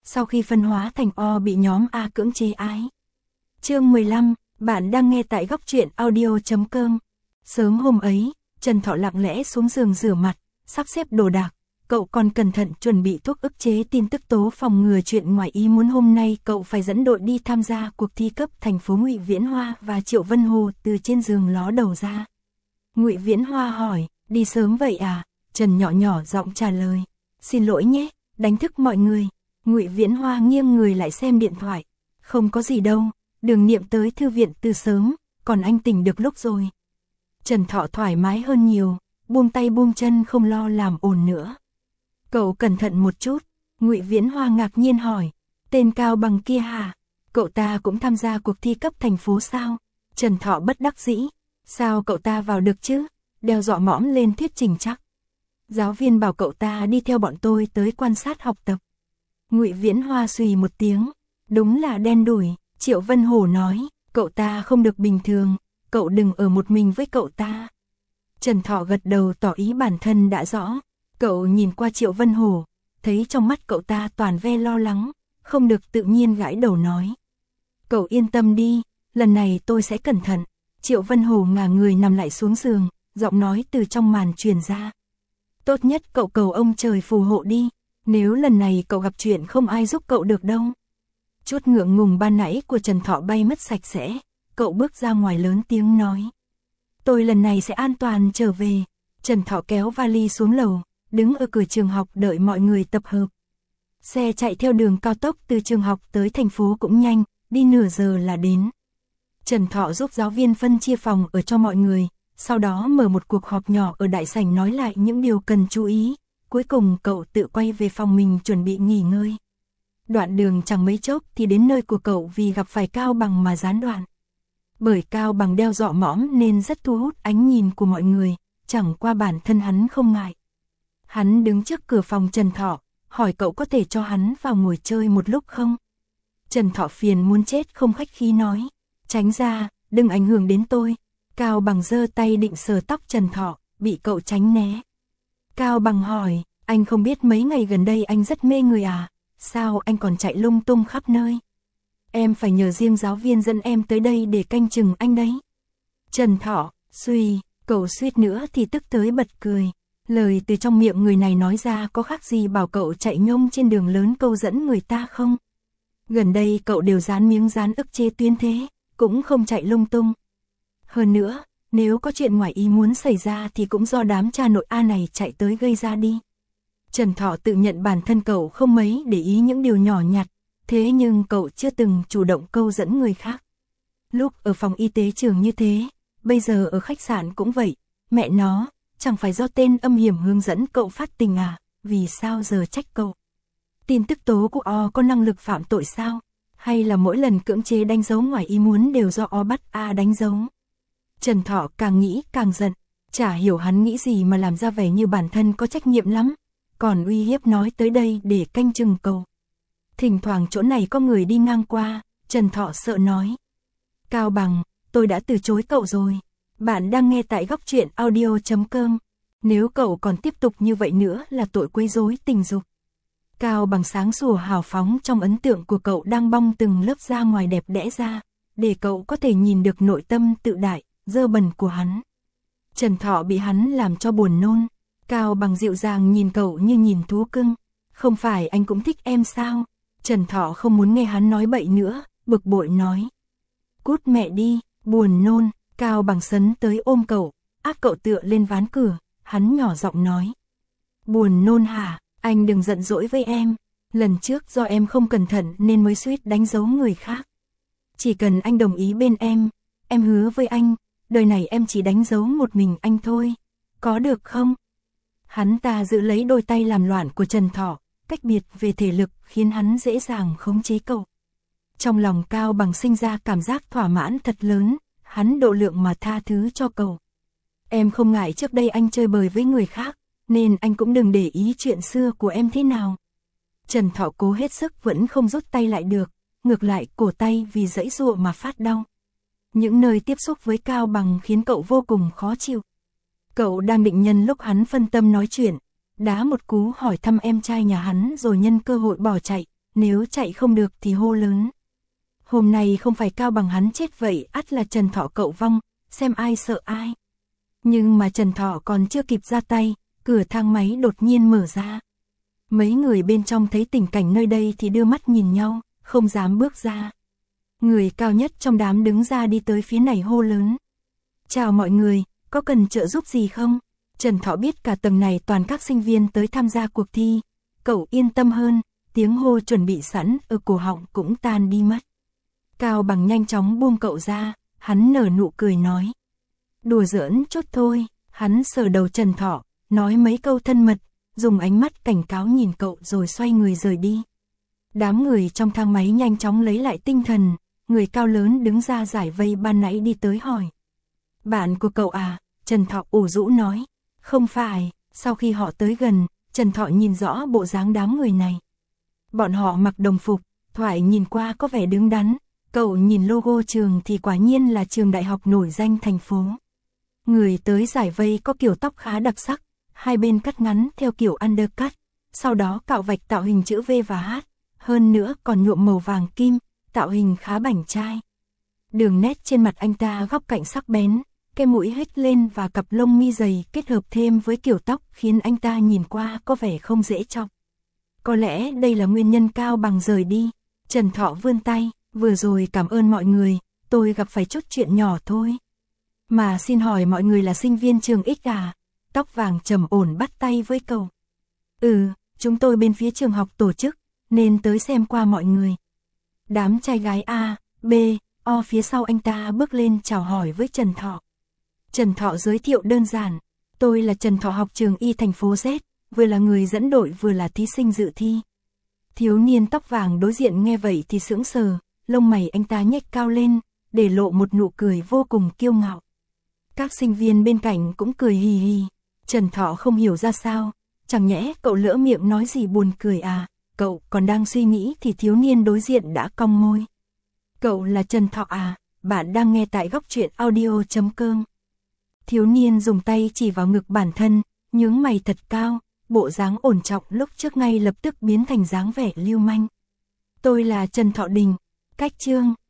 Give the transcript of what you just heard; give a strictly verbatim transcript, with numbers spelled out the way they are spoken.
sau khi phân hóa thành O bị nhóm A cưỡng chế ái. Chương mười lăm, bạn đang nghe tại góc truyện audio chấm com. Sớm hôm ấy, Trần Thọ lặng lẽ xuống giường rửa mặt, sắp xếp đồ đạc. Cậu còn cẩn thận chuẩn bị thuốc ức chế tin tức tố phòng ngừa chuyện ngoài ý muốn. Hôm nay cậu phải dẫn đội đi tham gia cuộc thi cấp thành phố. Ngụy Viễn Hoa và Triệu Vân Hồ từ trên giường ló đầu ra. Ngụy Viễn Hoa hỏi, đi sớm vậy à? Trần nhỏ nhỏ giọng trả lời, xin lỗi nhé, đánh thức mọi người. Ngụy Viễn Hoa nghiêng người lại xem điện thoại, không có gì đâu, Đường Niệm tới thư viện từ sớm, còn anh tỉnh được lúc rồi. Trần Thọ thoải mái hơn nhiều, buông tay buông chân không lo làm ồn nữa. Cậu cẩn thận một chút. Ngụy Viễn Hoa ngạc nhiên hỏi, tên Cao Bằng kia hả? Cậu ta cũng tham gia cuộc thi cấp thành phố sao? Trần Thọ bất đắc dĩ, sao cậu ta vào được chứ? Đeo dọ mõm lên thuyết trình chắc. Giáo viên bảo cậu ta đi theo bọn tôi tới quan sát học tập. Ngụy Viễn Hoa xùy một tiếng, đúng là đen đủi. Triệu Vân Hổ nói, cậu ta không được bình thường, cậu đừng ở một mình với cậu ta. Trần Thọ gật đầu tỏ ý bản thân đã rõ. Cậu nhìn qua Triệu Vân Hổ, thấy trong mắt cậu ta toàn vẻ lo lắng, không được tự nhiên gãi đầu nói. Cậu yên tâm đi, lần này tôi sẽ cẩn thận. Triệu Vân Hổ ngả người nằm lại xuống giường, giọng nói từ trong màn truyền ra. Tốt nhất cậu cầu ông trời phù hộ đi, nếu lần này cậu gặp chuyện không ai giúp cậu được đâu. Chút ngượng ngùng ban nãy của Trần Thọ bay mất sạch sẽ, cậu bước ra ngoài lớn tiếng nói. Tôi lần này sẽ an toàn trở về. Trần Thọ kéo vali xuống lầu, đứng ở cửa trường học đợi mọi người tập hợp. Xe chạy theo đường cao tốc từ trường học tới thành phố cũng nhanh, đi nửa giờ là đến. Trần Thọ giúp giáo viên phân chia phòng ở cho mọi người, sau đó mở một cuộc họp nhỏ ở đại sảnh nói lại những điều cần chú ý. Cuối cùng cậu tự quay về phòng mình chuẩn bị nghỉ ngơi. Đoạn đường chẳng mấy chốc thì đến nơi của cậu vì gặp phải Cao Bằng mà gián đoạn. Bởi Cao Bằng đeo dọ mõm nên rất thu hút ánh nhìn của mọi người, chẳng qua bản thân hắn không ngại. Hắn đứng trước cửa phòng Trần Thọ, hỏi cậu có thể cho hắn vào ngồi chơi một lúc không? Trần Thọ phiền muốn chết không khách khí nói, tránh ra, đừng ảnh hưởng đến tôi. Cao Bằng giơ tay định sờ tóc Trần Thọ, bị cậu tránh né. Cao Bằng hỏi, anh không biết mấy ngày gần đây anh rất mê người à? Sao anh còn chạy lung tung khắp nơi? Em phải nhờ riêng giáo viên dẫn em tới đây để canh chừng anh đấy. Trần Thọ, suy, cậu suýt nữa thì tức tới bật cười. Lời từ trong miệng người này nói ra có khác gì bảo cậu chạy nhông trên đường lớn câu dẫn người ta không? Gần đây cậu đều dán miếng dán ức chế tuyến thế, cũng không chạy lung tung. Hơn nữa, nếu có chuyện ngoài ý muốn xảy ra thì cũng do đám cha nội A này chạy tới gây ra đi. Trần Thọ tự nhận bản thân cậu không mấy để ý những điều nhỏ nhặt, thế nhưng cậu chưa từng chủ động câu dẫn người khác. Lúc ở phòng y tế trường như thế, bây giờ ở khách sạn cũng vậy, mẹ nó, chẳng phải do tên âm hiểm hướng dẫn cậu phát tình à, vì sao giờ trách cậu? Tin tức tố của O có năng lực phạm tội sao? Hay là mỗi lần cưỡng chế đánh dấu ngoài ý muốn đều do O bắt A đánh dấu? Trần Thọ càng nghĩ càng giận, chả hiểu hắn nghĩ gì mà làm ra vẻ như bản thân có trách nhiệm lắm, còn uy hiếp nói tới đây để canh chừng cậu. Thỉnh thoảng chỗ này có người đi ngang qua, Trần Thọ sợ nói. Cao Bằng, tôi đã từ chối cậu rồi. Bạn đang nghe tại góc truyện audio chấm com. Nếu cậu còn tiếp tục như vậy nữa là tội quấy rối tình dục. Cao Bằng sáng sủa hào phóng trong ấn tượng của cậu đang bong từng lớp da ngoài đẹp đẽ ra, để cậu có thể nhìn được nội tâm tự đại, dơ bẩn của hắn. Trần Thọ bị hắn làm cho buồn nôn. Cao Bằng dịu dàng nhìn cậu như nhìn thú cưng. Không phải anh cũng thích em sao? Trần Thọ không muốn nghe hắn nói bậy nữa, bực bội nói. Cút mẹ đi, buồn nôn. Cao Bằng sấn tới ôm cậu, áp cậu tựa lên ván cửa, hắn nhỏ giọng nói. Buồn nôn hả? Anh đừng giận dỗi với em. Lần trước do em không cẩn thận nên mới suýt đánh dấu người khác. Chỉ cần anh đồng ý bên em, em hứa với anh, đời này em chỉ đánh dấu một mình anh thôi. Có được không? Hắn ta giữ lấy đôi tay làm loạn của Trần Thọ, cách biệt về thể lực khiến hắn dễ dàng khống chế cậu. Trong lòng Cao Bằng sinh ra cảm giác thỏa mãn thật lớn, hắn độ lượng mà tha thứ cho cậu. Em không ngại trước đây anh chơi bời với người khác, nên anh cũng đừng để ý chuyện xưa của em thế nào. Trần Thọ cố hết sức vẫn không rút tay lại được, ngược lại cổ tay vì giãy giụa mà phát đau. Những nơi tiếp xúc với Cao Bằng khiến cậu vô cùng khó chịu. Cậu đang định nhân lúc hắn phân tâm nói chuyện, đá một cú hỏi thăm em trai nhà hắn rồi nhân cơ hội bỏ chạy, nếu chạy không được thì hô lớn. Hôm nay không phải Cao Bằng hắn chết vậy, ắt là Trần Thọ cậu vong, xem ai sợ ai. Nhưng mà Trần Thọ còn chưa kịp ra tay, cửa thang máy đột nhiên mở ra. Mấy người bên trong thấy tình cảnh nơi đây thì đưa mắt nhìn nhau, không dám bước ra. Người cao nhất trong đám đứng ra đi tới phía này hô lớn. Chào mọi người, có cần trợ giúp gì không? Trần Thọ biết cả tầng này toàn các sinh viên tới tham gia cuộc thi. Cậu yên tâm hơn, tiếng hô chuẩn bị sẵn ở cổ họng cũng tan đi mất. Cao Bằng nhanh chóng buông cậu ra, hắn nở nụ cười nói. Đùa giỡn chút thôi, hắn sờ đầu Trần Thọ, nói mấy câu thân mật, dùng ánh mắt cảnh cáo nhìn cậu rồi xoay người rời đi. Đám người trong thang máy nhanh chóng lấy lại tinh thần, người cao lớn đứng ra giải vây ban nãy đi tới hỏi. Bạn của cậu à? Trần Thọ ủ rũ nói. Không phải, sau khi họ tới gần, Trần Thọ nhìn rõ bộ dáng đám người này. Bọn họ mặc đồng phục, thoại nhìn qua có vẻ đứng đắn, cậu nhìn logo trường thì quả nhiên là trường đại học nổi danh thành phố. Người tới giải vây có kiểu tóc khá đặc sắc, hai bên cắt ngắn theo kiểu undercut, sau đó cạo vạch tạo hình chữ V và H, hơn nữa còn nhuộm màu vàng kim, tạo hình khá bảnh trai. Đường nét trên mặt anh ta góc cạnh sắc bén, cái mũi hếch lên và cặp lông mi dày kết hợp thêm với kiểu tóc khiến anh ta nhìn qua có vẻ không dễ chọc. Có lẽ đây là nguyên nhân Cao Bằng rời đi. Trần Thọ vươn tay, vừa rồi cảm ơn mọi người, tôi gặp phải chút chuyện nhỏ thôi. Mà xin hỏi mọi người là sinh viên trường X à? Tóc vàng trầm ổn bắt tay với cậu. Ừ, chúng tôi bên phía trường học tổ chức, nên tới xem qua mọi người. Đám trai gái A, B, O phía sau anh ta bước lên chào hỏi với Trần Thọ. Trần Thọ giới thiệu đơn giản, tôi là Trần Thọ học trường Y thành phố Z, vừa là người dẫn đội vừa là thí sinh dự thi. Thiếu niên tóc vàng đối diện nghe vậy thì sững sờ, lông mày anh ta nhếch cao lên, để lộ một nụ cười vô cùng kiêu ngạo. Các sinh viên bên cạnh cũng cười hì hì, Trần Thọ không hiểu ra sao, chẳng nhẽ cậu lỡ miệng nói gì buồn cười à, cậu còn đang suy nghĩ thì thiếu niên đối diện đã cong môi. Cậu là Trần Thọ à, bạn đang nghe tại góc truyện audio chấm com. Thiếu niên dùng tay chỉ vào ngực bản thân, nhướng mày thật cao, bộ dáng ổn trọng lúc trước ngay lập tức biến thành dáng vẻ lưu manh. Tôi là Trần Thọ Đình, cách chương.